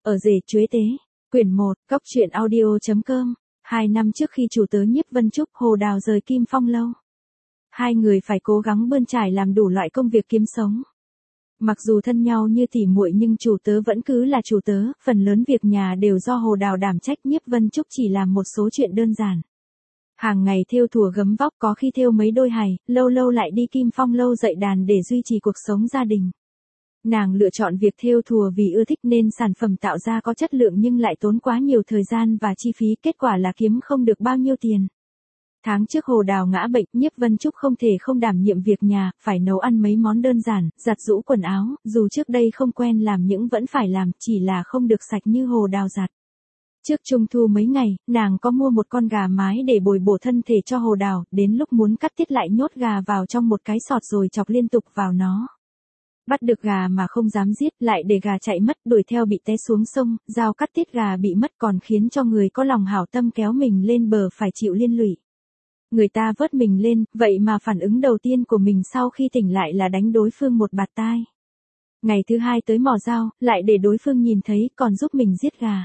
Ở rể chuế tế. Quyển 1, Cóc truyện audio.com. 2 năm trước khi chủ tớ Nhiếp Vân Trúc Hồ Đào rời Kim Phong lâu. Hai người phải cố gắng bươn trải làm đủ loại công việc kiếm sống. Mặc dù thân nhau như tỉ muội nhưng chủ tớ vẫn cứ là chủ tớ, phần lớn việc nhà đều do Hồ Đào đảm trách, Nhiếp Vân Trúc chỉ làm một số chuyện đơn giản. Hàng ngày thêu thùa gấm vóc, có khi thêu mấy đôi hài, lâu lâu lại đi Kim Phong lâu dạy đàn để duy trì cuộc sống gia đình. Nàng lựa chọn việc thêu thùa vì ưa thích nên sản phẩm tạo ra có chất lượng nhưng lại tốn quá nhiều thời gian và chi phí, kết quả là kiếm không được bao nhiêu tiền. Tháng trước Hồ Đào ngã bệnh, Nhiếp Vân Trúc không thể không đảm nhiệm việc nhà, phải nấu ăn mấy món đơn giản, giặt giũ quần áo, dù trước đây không quen làm nhưng vẫn phải làm, chỉ là không được sạch như Hồ Đào giặt. Trước Trung thu mấy ngày, nàng có mua một con gà mái để bồi bổ thân thể cho Hồ Đào, đến lúc muốn cắt tiết lại nhốt gà vào trong một cái sọt rồi chọc liên tục vào nó. Bắt được gà mà không dám giết, lại để gà chạy mất, đuổi theo bị té xuống sông, dao cắt tiết gà bị mất còn khiến cho người có lòng hảo tâm kéo mình lên bờ phải chịu liên lụy. Người ta vớt mình lên, vậy mà phản ứng đầu tiên của mình sau khi tỉnh lại là đánh đối phương một bạt tai. Ngày thứ hai tới mò dao, lại để đối phương nhìn thấy, còn giúp mình giết gà.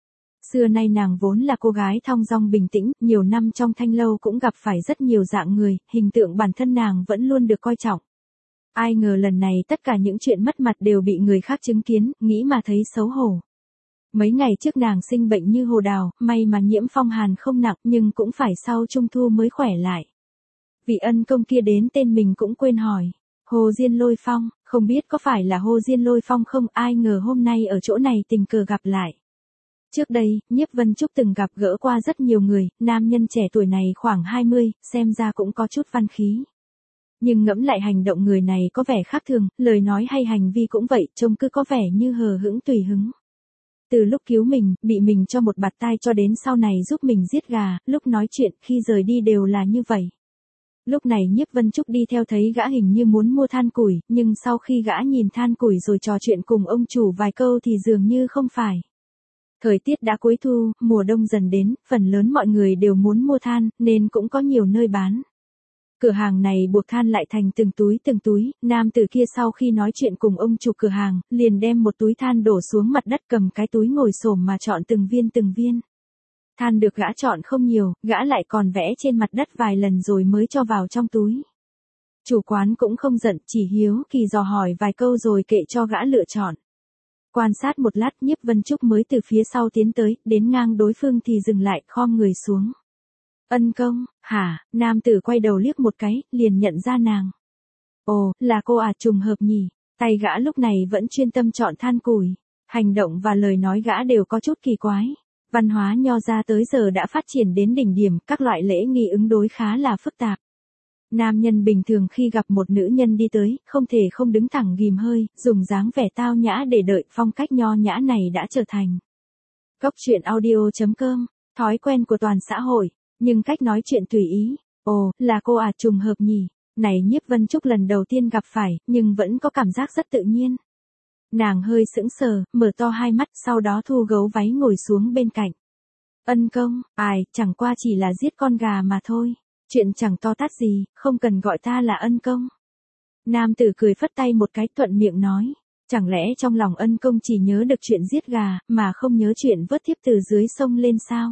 Xưa nay nàng vốn là cô gái thong dong bình tĩnh, nhiều năm trong thanh lâu cũng gặp phải rất nhiều dạng người, hình tượng bản thân nàng vẫn luôn được coi trọng. Ai ngờ lần này tất cả những chuyện mất mặt đều bị người khác chứng kiến, nghĩ mà thấy xấu hổ. Mấy ngày trước nàng sinh bệnh như Hồ Đào, may mà nhiễm phong hàn không nặng nhưng cũng phải sau Trung thu mới khỏe lại. Vị ân công kia đến tên mình cũng quên hỏi. Hồ Diên Lôi Phong, không biết có phải là Hồ Diên Lôi Phong không, ai ngờ hôm nay ở chỗ này tình cờ gặp lại. Trước đây, Nhiếp Vân Trúc từng gặp gỡ qua rất nhiều người, nam nhân trẻ tuổi này khoảng 20, xem ra cũng có chút văn khí. Nhưng ngẫm lại hành động người này có vẻ khác thường, lời nói hay hành vi cũng vậy, trông cứ có vẻ như hờ hững tùy hứng. Từ lúc cứu mình, bị mình cho một bạt tai cho đến sau này giúp mình giết gà, lúc nói chuyện, khi rời đi đều là như vậy. Lúc này Nhiếp Vân Trúc đi theo thấy gã hình như muốn mua than củi, nhưng sau khi gã nhìn than củi rồi trò chuyện cùng ông chủ vài câu thì dường như không phải. Thời tiết đã cuối thu, mùa đông dần đến, phần lớn mọi người đều muốn mua than, nên cũng có nhiều nơi bán. Cửa hàng này buộc than lại thành từng túi, nam tử kia sau khi nói chuyện cùng ông chủ cửa hàng, liền đem một túi than đổ xuống mặt đất, cầm cái túi ngồi xổm mà chọn từng viên. Than được gã chọn không nhiều, gã lại còn vẽ trên mặt đất vài lần rồi mới cho vào trong túi. Chủ quán cũng không giận, chỉ hiếu kỳ dò hỏi vài câu rồi kệ cho gã lựa chọn. Quan sát một lát, Nhiếp Vân Trúc mới từ phía sau tiến tới, đến ngang đối phương thì dừng lại, khom người xuống. Ân công, hả? Nam tử quay đầu liếc một cái, liền nhận ra nàng. Ồ, là cô à, trùng hợp nhỉ. Tay gã lúc này vẫn chuyên tâm chọn than củi. Hành động và lời nói gã đều có chút kỳ quái. Văn hóa Nho gia tới giờ đã phát triển đến đỉnh điểm, các loại lễ nghi ứng đối khá là phức tạp. Nam nhân bình thường khi gặp một nữ nhân đi tới, không thể không đứng thẳng ghim hơi, dùng dáng vẻ tao nhã để đợi, phong cách nho nhã này đã trở thành Cóc truyện audio.com, thói quen của toàn xã hội. Nhưng cách nói chuyện tùy ý. Ồ, là cô à, trùng hợp nhỉ. Này Nhiếp Vân Trúc lần đầu tiên gặp phải, nhưng vẫn có cảm giác rất tự nhiên. Nàng hơi sững sờ, mở to hai mắt, sau đó thu gấu váy ngồi xuống bên cạnh. Ân công, ai, chẳng qua chỉ là giết con gà mà thôi. Chuyện chẳng to tát gì, không cần gọi ta là ân công. Nam tử cười phất tay một cái, thuận miệng nói. Chẳng lẽ trong lòng ân công chỉ nhớ được chuyện giết gà, mà không nhớ chuyện vớt thiếp từ dưới sông lên sao?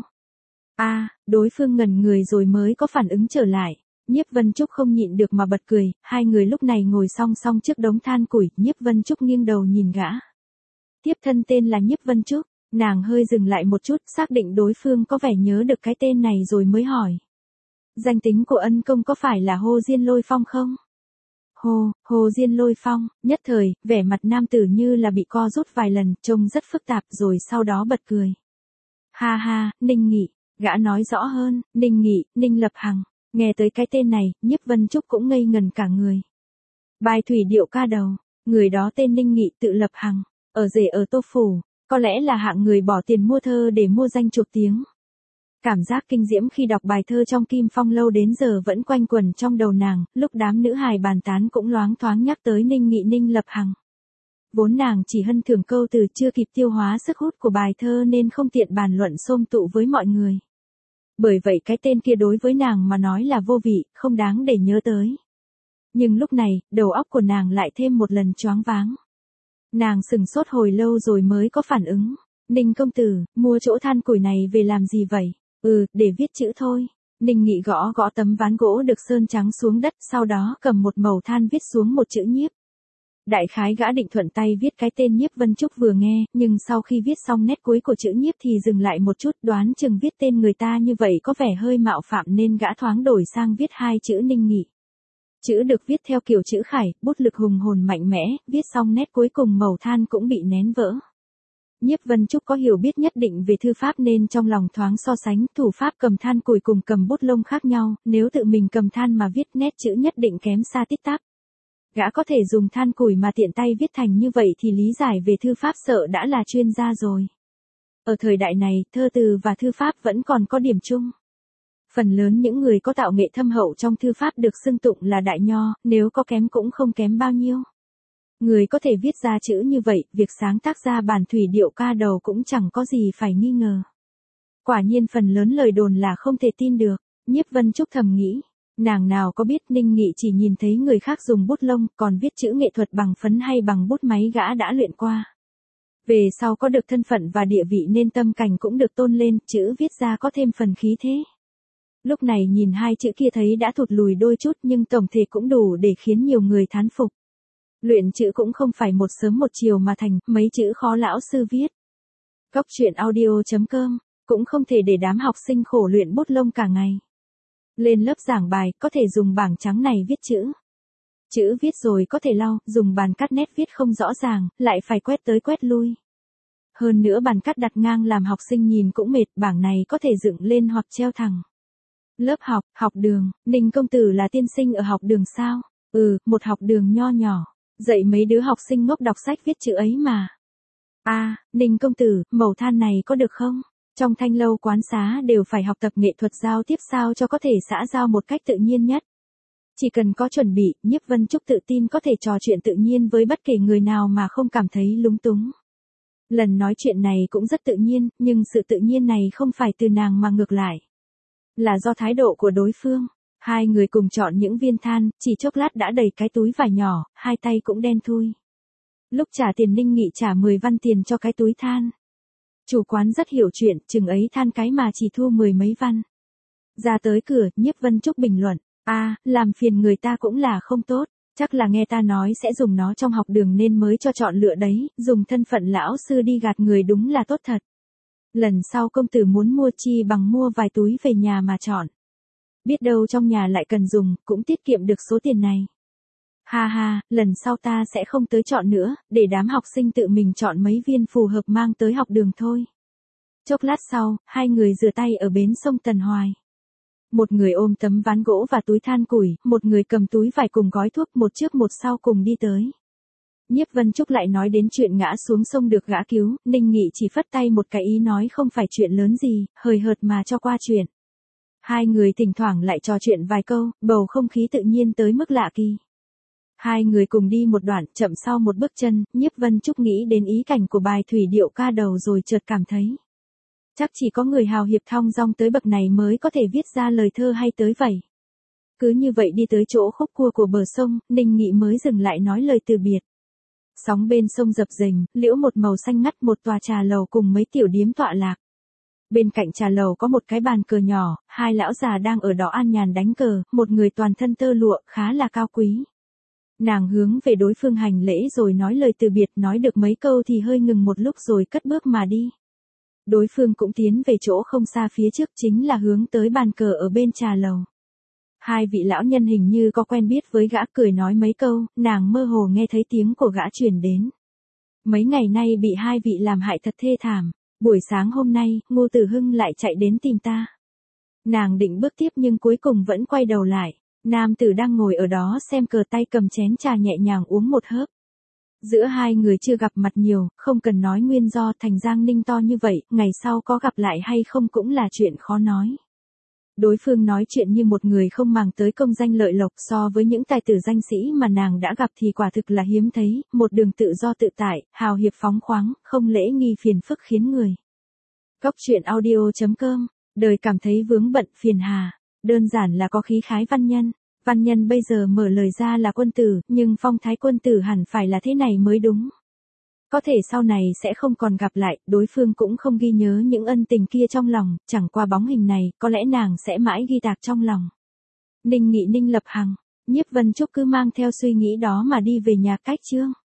Đối phương ngẩn người rồi mới có phản ứng trở lại. Nhiếp Vân Trúc không nhịn được mà bật cười, hai người lúc này ngồi song song trước đống than củi, Nhiếp Vân Trúc nghiêng đầu nhìn gã. Tiếp thân tên là Nhiếp Vân Trúc, nàng hơi dừng lại một chút, xác định đối phương có vẻ nhớ được cái tên này rồi mới hỏi. Danh tính của ân công có phải là Hồ Diên Lôi Phong không? Hồ Diên Lôi Phong, nhất thời, vẻ mặt nam tử như là bị co rút vài lần, trông rất phức tạp rồi sau đó bật cười. Ha ha, Ninh Nghị. Gã nói rõ hơn, Ninh Nghị, Ninh Lập Hằng. Nghe tới cái tên này, Nhiếp Vân Trúc cũng ngây ngần cả người. Bài thủy điệu ca đầu, người đó tên Ninh Nghị, tự Lập Hằng, ở rể ở Tô Phủ, có lẽ là hạng người bỏ tiền mua thơ để mua danh chuộc tiếng. Cảm giác kinh diễm khi đọc bài thơ trong Kim Phong lâu đến giờ vẫn quanh quẩn trong đầu nàng, lúc đám nữ hài bàn tán cũng loáng thoáng nhắc tới Ninh Nghị, Ninh Lập Hằng. Vốn nàng chỉ hân thưởng câu từ, chưa kịp tiêu hóa sức hút của bài thơ nên không tiện bàn luận xôm tụ với mọi người. Bởi vậy cái tên kia đối với nàng mà nói là vô vị, không đáng để nhớ tới. Nhưng lúc này, đầu óc của nàng lại thêm một lần choáng váng. Nàng sừng sốt hồi lâu rồi mới có phản ứng. Ninh công tử, mua chỗ than củi này về làm gì vậy? Để viết chữ thôi. Ninh Nghị gõ gõ tấm ván gỗ được sơn trắng xuống đất, sau đó cầm một mẩu than viết xuống một chữ Nhiếp. Đại khái gã định thuận tay viết cái tên Nhiếp Vân Trúc vừa nghe, nhưng sau khi viết xong nét cuối của chữ Nhiếp thì dừng lại một chút, đoán chừng viết tên người ta như vậy có vẻ hơi mạo phạm nên gã thoáng đổi sang viết hai chữ Ninh Nghị. Chữ được viết theo kiểu chữ khải, bút lực hùng hồn mạnh mẽ, viết xong nét cuối cùng mẩu than cũng bị nén vỡ. Nhiếp Vân Trúc có hiểu biết nhất định về thư pháp nên trong lòng thoáng so sánh, thủ pháp cầm than củi cùng cầm bút lông khác nhau, nếu tự mình cầm than mà viết nét chữ nhất định kém xa tít tắp. Gã có thể dùng than củi mà tiện tay viết thành như vậy thì lý giải về thư pháp sợ đã là chuyên gia rồi. Ở thời đại này, thơ từ và thư pháp vẫn còn có điểm chung. Phần lớn những người có tạo nghệ thâm hậu trong thư pháp được xưng tụng là đại nho, nếu có kém cũng không kém bao nhiêu. Người có thể viết ra chữ như vậy, việc sáng tác ra bản thủy điệu ca đầu cũng chẳng có gì phải nghi ngờ. Quả nhiên phần lớn lời đồn là không thể tin được, Nhiếp Vân Trúc thầm nghĩ. Nàng nào có biết Ninh Nghị chỉ nhìn thấy người khác dùng bút lông, còn viết chữ nghệ thuật bằng phấn hay bằng bút máy gã đã luyện qua. Về sau có được thân phận và địa vị nên tâm cảnh cũng được tôn lên, chữ viết ra có thêm phần khí thế. Lúc này nhìn hai chữ kia thấy đã thụt lùi đôi chút nhưng tổng thể cũng đủ để khiến nhiều người thán phục. Luyện chữ cũng không phải một sớm một chiều mà thành, mấy chữ khó lão sư viết. Góc truyện audio.com, cũng không thể để đám học sinh khổ luyện bút lông cả ngày. Lên lớp giảng bài, có thể dùng bảng trắng này viết chữ. Chữ viết rồi có thể lau, dùng bàn cắt nét viết không rõ ràng, lại phải quét tới quét lui. Hơn nữa bàn cắt đặt ngang làm học sinh nhìn cũng mệt, bảng này có thể dựng lên hoặc treo thẳng. Lớp học, học đường, Ninh công tử là tiên sinh ở học đường sao? Một học đường nho nhỏ, dạy mấy đứa học sinh ngốc đọc sách viết chữ ấy mà. Ninh công tử, mẩu than này có được không? Trong thanh lâu quán xá đều phải học tập nghệ thuật giao tiếp sao cho có thể xã giao một cách tự nhiên nhất. Chỉ cần có chuẩn bị, Nhiếp Vân Trúc tự tin có thể trò chuyện tự nhiên với bất kể người nào mà không cảm thấy lúng túng. Lần nói chuyện này cũng rất tự nhiên, nhưng sự tự nhiên này không phải từ nàng mà ngược lại. Là do thái độ của đối phương. Hai người cùng chọn những viên than, chỉ chốc lát đã đầy cái túi vải nhỏ, hai tay cũng đen thui. Lúc trả tiền Ninh Nghị trả 10 văn tiền cho cái túi than. Chủ quán rất hiểu chuyện, chừng ấy than cái mà chỉ thu 10 mấy văn. Ra tới cửa, Nhiếp Vân Trúc bình luận, làm phiền người ta cũng là không tốt, chắc là nghe ta nói sẽ dùng nó trong học đường nên mới cho chọn lựa đấy, dùng thân phận lão sư đi gạt người đúng là tốt thật. Lần sau công tử muốn mua chi bằng mua vài túi về nhà mà chọn. Biết đâu trong nhà lại cần dùng, cũng tiết kiệm được số tiền này. Ha, lần sau ta sẽ không tới chọn nữa, để đám học sinh tự mình chọn mấy viên phù hợp mang tới học đường thôi. Chốc lát sau, hai người rửa tay ở bến sông Tần Hoài. Một người ôm tấm ván gỗ và túi than củi, một người cầm túi vải cùng gói thuốc, một trước một sau cùng đi tới. Nhiếp Vân Trúc lại nói đến chuyện ngã xuống sông được gã cứu, Ninh Nghị chỉ phất tay một cái ý nói không phải chuyện lớn gì, hời hợt mà cho qua chuyện. Hai người thỉnh thoảng lại trò chuyện vài câu, bầu không khí tự nhiên tới mức lạ kỳ. Hai người cùng đi một đoạn, chậm sau một bước chân, Nhiếp Vân Trúc nghĩ đến ý cảnh của bài thủy điệu ca đầu rồi chợt cảm thấy. Chắc chỉ có người hào hiệp thong dong tới bậc này mới có thể viết ra lời thơ hay tới vậy. Cứ như vậy đi tới chỗ khúc cua của bờ sông, Ninh Nghị mới dừng lại nói lời từ biệt. Sóng bên sông dập dềnh, liễu một màu xanh ngắt, một tòa trà lầu cùng mấy tiểu điếm tọa lạc. Bên cạnh trà lầu có một cái bàn cờ nhỏ, hai lão già đang ở đó an nhàn đánh cờ, một người toàn thân tơ lụa, khá là cao quý. Nàng hướng về đối phương hành lễ rồi nói lời từ biệt, nói được mấy câu thì hơi ngừng một lúc rồi cất bước mà đi. Đối phương cũng tiến về chỗ không xa phía trước, chính là hướng tới bàn cờ ở bên trà lầu. Hai vị lão nhân hình như có quen biết với gã, cười nói mấy câu, nàng mơ hồ nghe thấy tiếng của gã truyền đến. Mấy ngày nay bị hai vị làm hại thật thê thảm, buổi sáng hôm nay, Ngô Tử Hưng lại chạy đến tìm ta. Nàng định bước tiếp nhưng cuối cùng vẫn quay đầu lại, nam tử đang ngồi ở đó xem cờ tay cầm chén trà nhẹ nhàng uống một hớp. Giữa hai người chưa gặp mặt nhiều, không cần nói nguyên do thành Giang Ninh to như vậy, ngày sau có gặp lại hay không cũng là chuyện khó nói. Đối phương nói chuyện như một người không màng tới công danh lợi lộc, so với những tài tử danh sĩ mà nàng đã gặp thì quả thực là hiếm thấy, một đường tự do tự tại, hào hiệp phóng khoáng, không lễ nghi phiền phức khiến người. Góc truyện audio.com, đời cảm thấy vướng bận phiền hà, đơn giản là có khí khái văn nhân. Văn nhân bây giờ mở lời ra là quân tử, nhưng phong thái quân tử hẳn phải là thế này mới đúng. Có thể sau này sẽ không còn gặp lại, đối phương cũng không ghi nhớ những ân tình kia trong lòng, chẳng qua bóng hình này, có lẽ nàng sẽ mãi ghi tạc trong lòng. Ninh Nghị Ninh Lập Hằng, Nhiếp Vân Trúc cứ mang theo suy nghĩ đó mà đi về nhà Cách Trương.